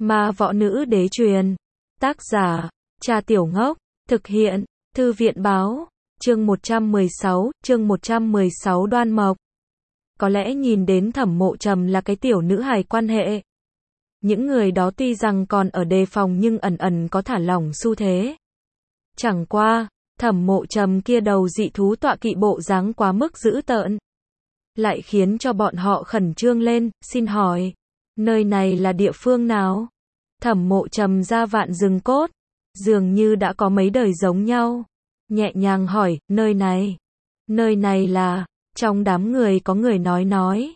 Ma võ nữ đế truyền. Tác giả, Trà Tiểu Ngốc. Thực hiện, Thư viện báo. Chương 116 Đoan Mộc. Có lẽ nhìn đến Thẩm Mộ Trầm là cái tiểu nữ hài quan hệ. Những người đó tuy rằng còn ở đề phòng nhưng ẩn ẩn có thả lỏng xu thế. Chẳng qua, Thẩm Mộ Trầm kia đầu dị thú tọa kỵ bộ dáng quá mức dữ tợn, lại khiến cho bọn họ khẩn trương lên. Xin hỏi, nơi này là địa phương nào? Thẩm Mộ Trầm ra Vạn Rừng Cốt, dường như đã có mấy đời giống nhau, nhẹ nhàng hỏi, nơi này là... Trong đám người có người nói,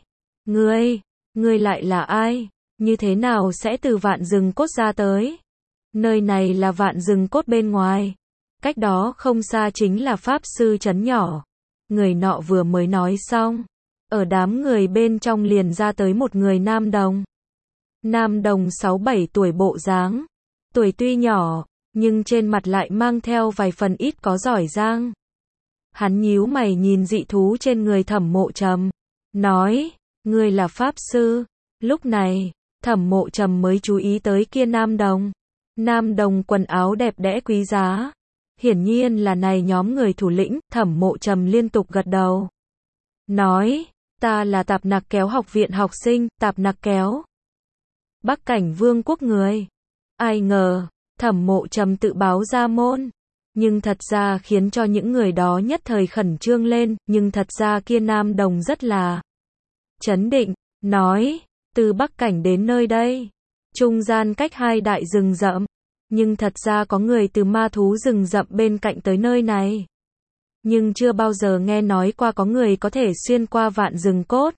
ngươi lại là ai? Như thế nào sẽ từ Vạn Rừng Cốt ra tới? Nơi này là Vạn Rừng Cốt bên ngoài, cách đó không xa chính là Pháp Sư trấn nhỏ. Người nọ vừa mới nói xong, ở đám người bên trong liền ra tới một người nam đồng. Nam đồng 6-7 tuổi bộ dáng, tuổi tuy nhỏ, nhưng trên mặt lại mang theo vài phần ít có giỏi giang. Hắn nhíu mày nhìn dị thú trên người Thẩm Mộ Trầm, nói, ngươi là Pháp Sư. Lúc này, Thẩm Mộ Trầm mới chú ý tới kia nam đồng. Nam đồng quần áo đẹp đẽ quý giá, hiển nhiên là này nhóm người thủ lĩnh. Thẩm Mộ Trầm liên tục gật đầu, nói, ta là Tạp Nặc Kéo học viện học sinh, Tạp Nặc Kéo, Bắc Cảnh Vương quốc người. Ai ngờ, Thẩm Mộ Trầm tự báo ra môn, nhưng thật ra khiến cho những người đó nhất thời khẩn trương lên. Nhưng thật ra kia nam đồng rất là trấn định, nói, từ Bắc Cảnh đến nơi đây, trung gian cách 2 đại rừng rậm, nhưng thật ra có người từ ma thú rừng rậm bên cạnh tới nơi này, nhưng chưa bao giờ nghe nói qua có người có thể xuyên qua Vạn Rừng Cốt.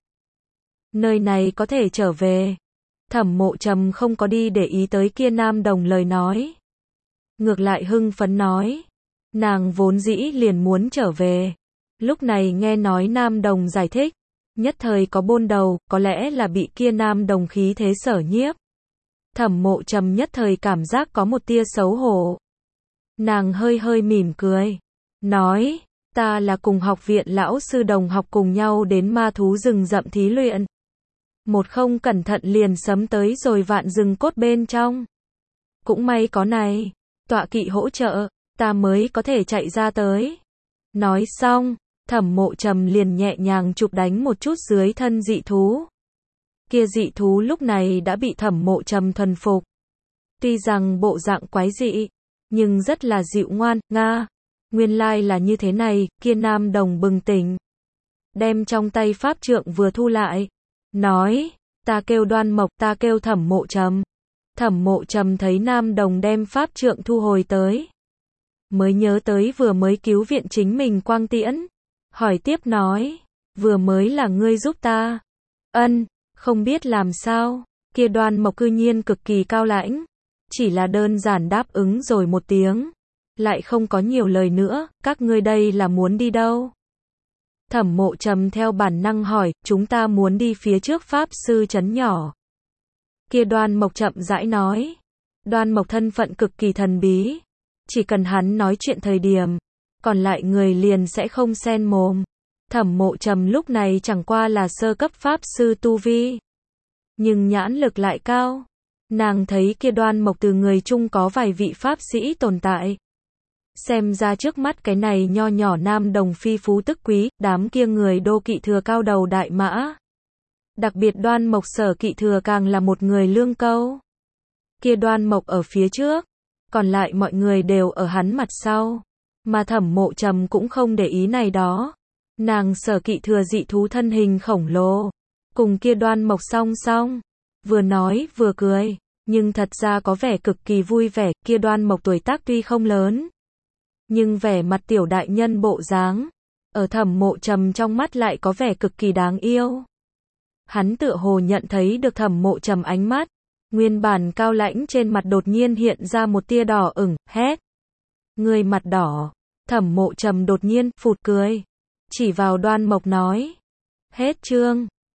Nơi này có thể trở về. Thẩm Mộ Trầm không có đi để ý tới kia nam đồng lời nói, ngược lại hưng phấn nói, nàng vốn dĩ liền muốn trở về. Lúc này nghe nói nam đồng giải thích, nhất thời có bôn đầu, có lẽ là bị kia nam đồng khí thế sở nhiếp. Thẩm Mộ Trầm nhất thời cảm giác có một tia xấu hổ. Nàng hơi mỉm cười, nói, ta là cùng học viện lão sư đồng học cùng nhau đến ma thú rừng rậm thí luyện. Một không cẩn thận liền sấm tới rồi Vạn Rừng Cốt bên trong. Cũng may có này tọa kỵ hỗ trợ, ta mới có thể chạy ra tới. Nói xong, Thẩm Mộ Trầm liền nhẹ nhàng chụp đánh một chút dưới thân dị thú. Kia dị thú lúc này đã bị Thẩm Mộ Trầm thuần phục. Tuy rằng bộ dạng quái dị, nhưng rất là dịu ngoan. Nga, nguyên lai là như thế này. Kia nam đồng bừng tỉnh, đem trong tay pháp trượng vừa thu lại, nói, ta kêu Đoan Mộc, ta kêu Thẩm Mộ Trầm. Thẩm Mộ Trầm thấy nam đồng đem pháp trượng thu hồi tới, mới nhớ tới vừa mới cứu viện chính mình Quang Tiễn, hỏi tiếp nói, vừa mới là ngươi giúp ta? Ân, không biết làm sao. Kia Đoan Mộc cư nhiên cực kỳ cao lãnh, chỉ là đơn giản đáp ứng rồi một tiếng, lại không có nhiều lời nữa. Các ngươi đây là muốn đi đâu? Thẩm Mộ Trầm theo bản năng hỏi, chúng ta muốn đi phía trước Pháp Sư trấn nhỏ. Kia Đoan Mộc chậm rãi nói. Đoan Mộc thân phận cực kỳ thần bí, chỉ cần hắn nói chuyện thời điểm, còn lại người liền sẽ không xen mồm. Thẩm Mộ Trầm lúc này chẳng qua là sơ cấp Pháp Sư tu vi, nhưng nhãn lực lại cao. Nàng thấy kia Đoan Mộc từ người chung có vài vị Pháp sĩ tồn tại. Xem ra trước mắt cái này nho nhỏ nam đồng phi phú tức quý, đám kia người đô kỵ thừa cao đầu đại mã. Đặc biệt Đoan Mộc sở kỵ thừa càng là một người lương câu. Kia Đoan Mộc ở phía trước, còn lại mọi người đều ở hắn mặt sau. Mà Thẩm Mộ Trầm cũng không để ý này đó. Nàng sở kỵ thừa dị thú thân hình khổng lồ, cùng kia Đoan Mộc song song, vừa nói vừa cười, nhưng thật ra có vẻ cực kỳ vui vẻ. Kia Đoan Mộc tuổi tác tuy không lớn, nhưng vẻ mặt tiểu đại nhân bộ dáng, ở Thẩm Mộ Trầm trong mắt lại có vẻ cực kỳ đáng yêu. Hắn tựa hồ nhận thấy được Thẩm Mộ Trầm ánh mắt, nguyên bản cao lãnh trên mặt đột nhiên hiện ra một tia đỏ ửng, hét. Người mặt đỏ. Thẩm Mộ Trầm đột nhiên phụt cười, chỉ vào Đoan Mộc nói. Hết chương.